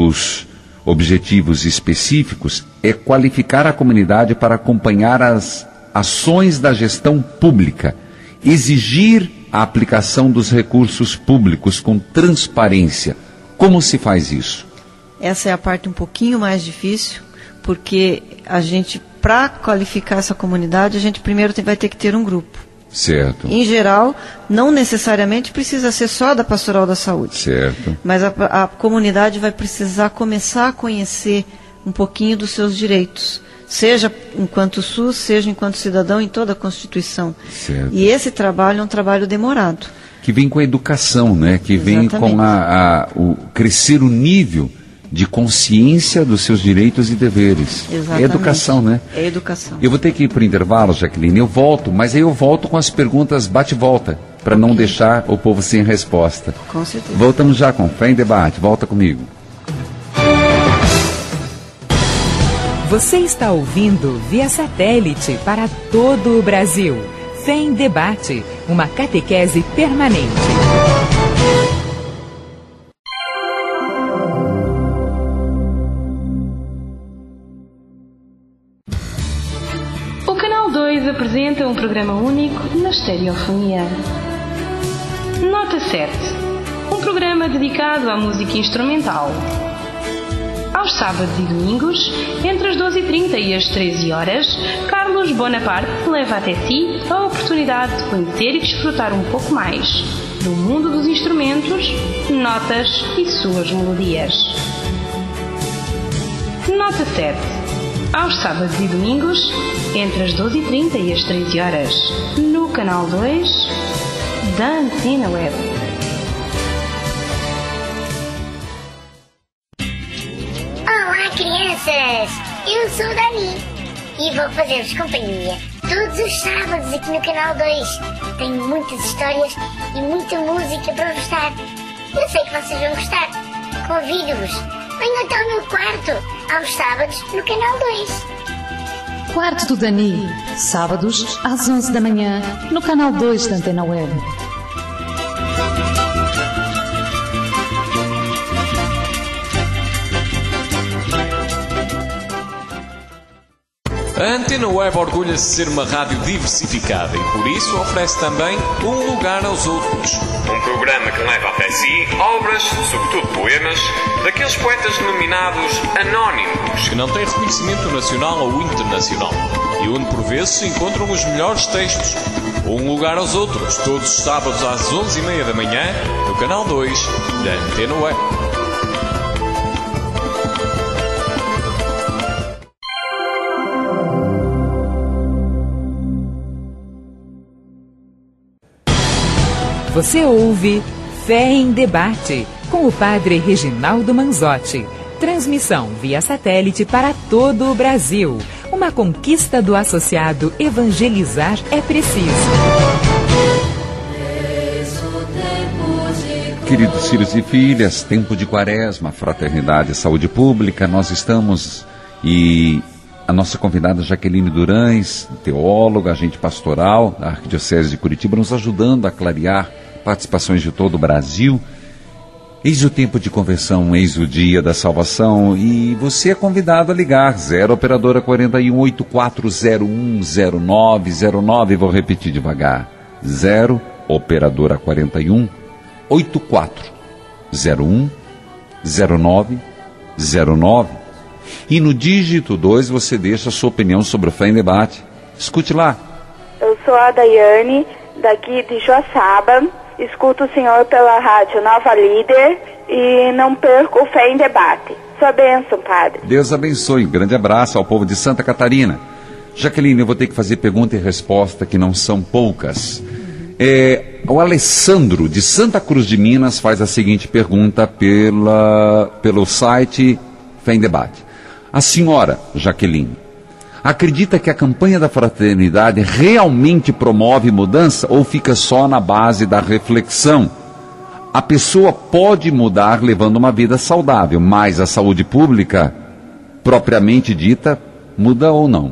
objetivos específicos é qualificar a comunidade para acompanhar as ações da gestão pública, exigir a aplicação dos recursos públicos com transparência. Como se faz isso? Essa é a parte um pouquinho mais difícil, porque a gente, para qualificar essa comunidade, a gente primeiro vai ter que ter um grupo. Certo. Em geral, não necessariamente precisa ser só da Pastoral da Saúde. Certo. Mas a comunidade vai precisar começar a conhecer um pouquinho dos seus direitos, seja enquanto SUS, seja enquanto cidadão, em toda a Constituição. Certo. E esse trabalho é um trabalho demorado. Que vem com a educação, né? Que vem Exatamente. com o crescer o nível de consciência dos seus direitos e deveres. Exatamente. É educação, né? É educação. Eu vou ter que ir para o intervalo, Jaqueline. Eu volto, mas aí eu volto com as perguntas bate-volta, para não deixar o povo sem resposta. Com certeza. Voltamos já com Fé em Debate. Volta comigo. Você está ouvindo via satélite para todo o Brasil. Fé em Debate, uma catequese permanente. apresenta um programa único na estereofonia. Nota 7. Um programa dedicado à música instrumental. Aos sábados e domingos, entre as 12h30 e as 13h, Carlos Bonaparte leva até si a oportunidade de conhecer e desfrutar um pouco mais do mundo dos instrumentos, notas e suas melodias. Nota 7. Aos sábados e domingos, entre as 12h30 e as 13h, no canal 2 da Antena Web. Olá, crianças! Eu sou o Dani e vou fazer-vos companhia todos os sábados aqui no canal 2. Tenho muitas histórias e muita música para vos dar. Eu sei que vocês vão gostar. Convido-vos. Venham até o meu quarto, aos sábados, no canal 2. Quarto do Dani, sábados às 11 da manhã, no canal 2 da Antena Web. A Antena Web orgulha-se de ser uma rádio diversificada e por isso oferece também Um Lugar aos Outros. Um programa que leva até si obras, sobretudo poemas, daqueles poetas denominados anónimos, que não têm reconhecimento nacional ou internacional, e onde por vezes se encontram os melhores textos. Um Lugar aos Outros, todos os sábados às 11h30 da manhã, no canal 2 da Antena Web. Você ouve Fé em Debate, com o padre Reginaldo Manzotti. Transmissão via satélite para todo o Brasil. Uma conquista do associado Evangelizar é Preciso. Queridos filhos e filhas, tempo de quaresma, fraternidade e saúde pública, nós estamos e a nossa convidada Jaqueline Durães, teóloga, agente pastoral da Arquidiocese de Curitiba, nos ajudando a clarear participações de todo o Brasil. Eis o tempo de conversão, eis o dia da salvação e você é convidado a ligar 0 operadora 41 8401 0909, vou repetir devagar, 0 operadora 41 8401 0909 e no dígito 2 você deixa a sua opinião sobre o Fé em Debate. Escute lá. Eu sou a Daiane, daqui de Joaçaba. Escuto o senhor pela rádio Nova Líder e não perco o Fé em Debate. Sua bênção, padre. Deus abençoe. Um grande abraço ao povo de Santa Catarina. Jaqueline, eu vou ter que fazer pergunta e resposta que não são poucas. O Alessandro, de Santa Cruz de Minas, faz a seguinte pergunta pelo site Fé em Debate. A senhora, Jaqueline, acredita que a campanha da fraternidade realmente promove mudança ou fica só na base da reflexão? A pessoa pode mudar levando uma vida saudável, mas a saúde pública, propriamente dita, muda ou não?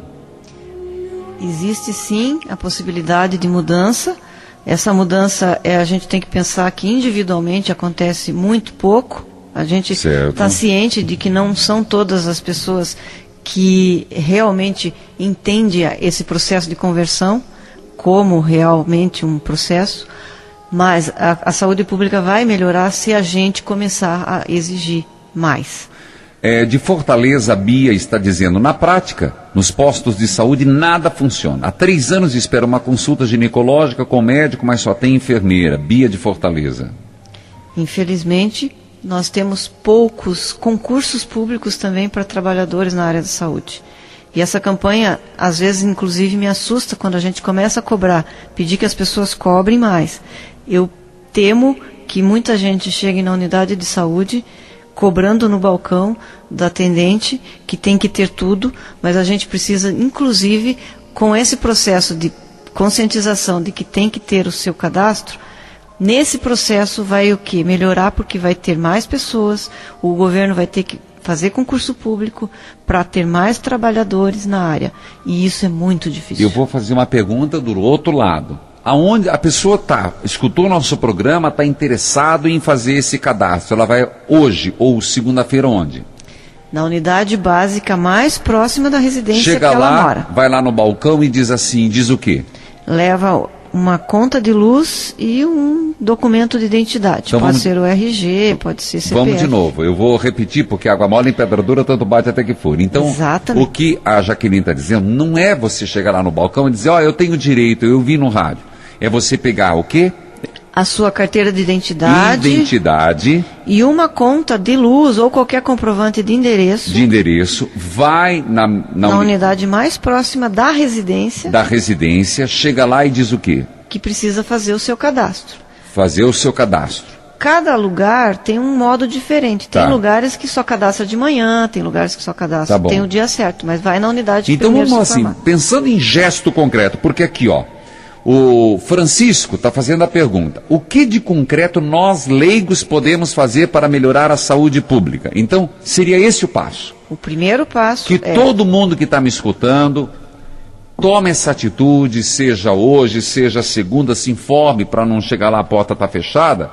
Existe sim a possibilidade de mudança. Essa mudança, a gente tem que pensar que individualmente acontece muito pouco. A gente está ciente de que não são todas as pessoas que realmente entendem esse processo de conversão como realmente um processo, mas a saúde pública vai melhorar se a gente começar a exigir mais. De Fortaleza, a Bia está dizendo, na prática, nos postos de saúde nada funciona. Há 3 anos espero uma consulta ginecológica com o médico, mas só tem enfermeira. Bia de Fortaleza. Infelizmente, nós temos poucos concursos públicos também para trabalhadores na área da saúde. E essa campanha, às vezes, inclusive, me assusta quando a gente começa a cobrar, pedir que as pessoas cobrem mais. Eu temo que muita gente chegue na unidade de saúde cobrando no balcão da atendente, que tem que ter tudo, mas a gente precisa, inclusive, com esse processo de conscientização de que tem que ter o seu cadastro, nesse processo vai o quê? Melhorar, porque vai ter mais pessoas, o governo vai ter que fazer concurso público para ter mais trabalhadores na área. E isso é muito difícil. Eu vou fazer uma pergunta do outro lado. Aonde a pessoa escutou o nosso programa, está interessado em fazer esse cadastro, ela vai hoje ou segunda-feira onde? Na unidade básica mais próxima da residência Chega que ela lá, mora. vai lá no balcão e diz assim, diz o quê? Leva uma conta de luz e um documento de identidade. Então pode ser o RG, pode ser CPF. Vamos de novo, eu vou repetir, porque água mole em pedra dura tanto bate até que for. Então, exatamente. O que a Jaqueline está dizendo não é você chegar lá no balcão e dizer, eu tenho direito, eu vi no rádio. É você pegar o quê? A sua carteira de identidade. Identidade. E uma conta de luz ou qualquer comprovante de endereço. De endereço. Vai na unidade mais próxima da residência. Da residência. Chega lá e diz o quê? Que precisa fazer o seu cadastro. Fazer o seu cadastro. Cada lugar tem um modo diferente. Tem lugares que só cadastra de manhã, tem lugares que só cadastra, tem o dia certo, mas vai na unidade então vamos assim, pensando em gesto concreto, porque aqui, o Francisco está fazendo a pergunta, o que de concreto nós, leigos, podemos fazer para melhorar a saúde pública? Então, seria esse o passo. O primeiro passo que todo mundo que está me escutando tome essa atitude, seja hoje, seja segunda, se informe para não chegar lá, a porta está fechada,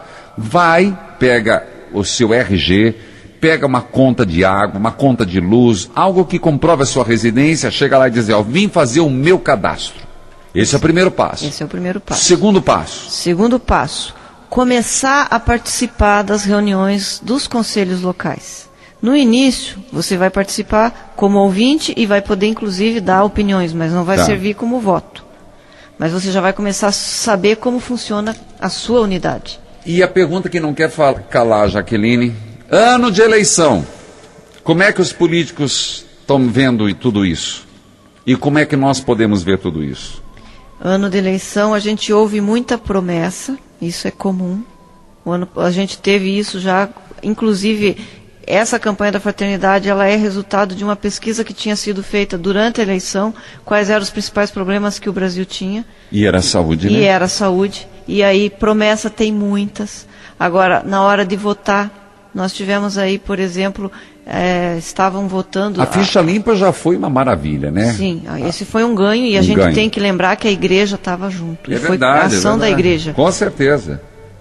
pega o seu RG, pega uma conta de água, uma conta de luz, algo que comprove a sua residência, chega lá e diz, vim fazer o meu cadastro. Esse é o primeiro passo. Esse é o primeiro passo. Segundo passo. Segundo passo, começar a participar das reuniões dos conselhos locais. No início, você vai participar como ouvinte e vai poder, inclusive, dar opiniões, mas não vai servir como voto. Mas você já vai começar a saber como funciona a sua unidade. E a pergunta que não quer calar, Jaqueline, ano de eleição, como é que os políticos estão vendo tudo isso? E como é que nós podemos ver tudo isso? Ano de eleição, a gente ouve muita promessa, isso é comum. A gente teve isso já, inclusive, essa campanha da fraternidade, ela é resultado de uma pesquisa que tinha sido feita durante a eleição, quais eram os principais problemas que o Brasil tinha. E era a saúde, né? E era a saúde. E aí, promessa tem muitas. Agora, na hora de votar, nós tivemos aí, por exemplo, estavam votando... A ficha limpa já foi uma maravilha, né? Sim, esse foi um ganho e a gente tem que lembrar que a igreja estava junto. É e verdade, foi a ação da igreja. Com certeza.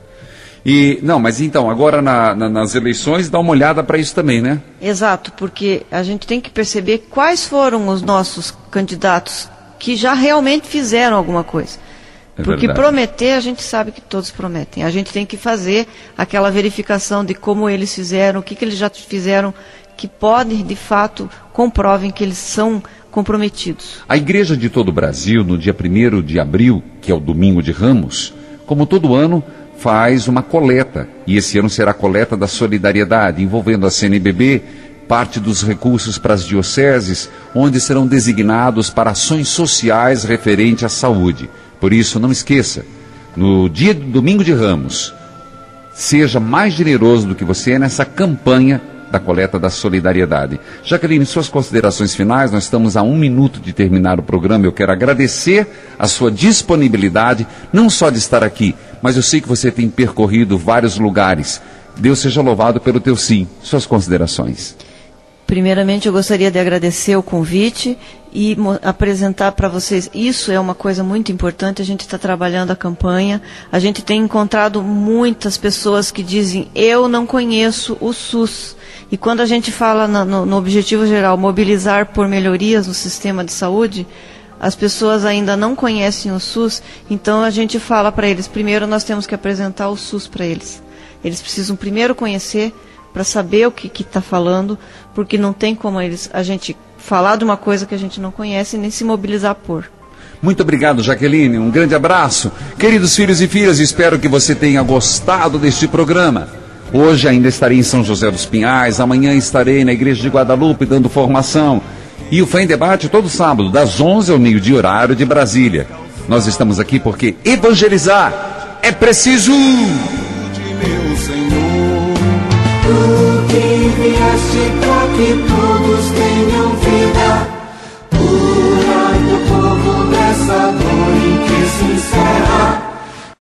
Mas então, agora nas eleições, dá uma olhada para isso também, né? Exato, porque a gente tem que perceber quais foram os nossos candidatos que já realmente fizeram alguma coisa. Porque prometer, a gente sabe que todos prometem. A gente tem que fazer aquela verificação de como eles fizeram, o que eles já fizeram, que podem, de fato, comprovem que eles são comprometidos. A Igreja de todo o Brasil, no dia 1º de abril, que é o Domingo de Ramos, como todo ano, faz uma coleta. E esse ano será a coleta da solidariedade, envolvendo a CNBB, parte dos recursos para as dioceses, onde serão designados para ações sociais referentes à saúde. Por isso, não esqueça, no dia do Domingo de Ramos, seja mais generoso do que você é nessa campanha da coleta da solidariedade. Jaqueline, suas considerações finais, nós estamos a 1 minuto de terminar o programa. Eu quero agradecer a sua disponibilidade, não só de estar aqui, mas eu sei que você tem percorrido vários lugares. Deus seja louvado pelo teu sim. Suas considerações. Primeiramente, eu gostaria de agradecer o convite e apresentar para vocês, isso é uma coisa muito importante, a gente está trabalhando a campanha, a gente tem encontrado muitas pessoas que dizem, eu não conheço o SUS, e quando a gente fala no objetivo geral, mobilizar por melhorias no sistema de saúde, as pessoas ainda não conhecem o SUS, então a gente fala para eles, primeiro nós temos que apresentar o SUS para eles, eles precisam primeiro conhecer, para saber o que está falando, porque não tem como a gente falar de uma coisa que a gente não conhece nem se mobilizar por. Muito obrigado, Jaqueline. Um grande abraço. Queridos filhos e filhas, espero que você tenha gostado deste programa. Hoje ainda estarei em São José dos Pinhais, amanhã estarei na Igreja de Guadalupe dando formação. E o Fé em Debate todo sábado, das 11 ao meio-dia, horário de Brasília. Nós estamos aqui porque evangelizar é preciso. Tu que vieste para que todos tenham vida.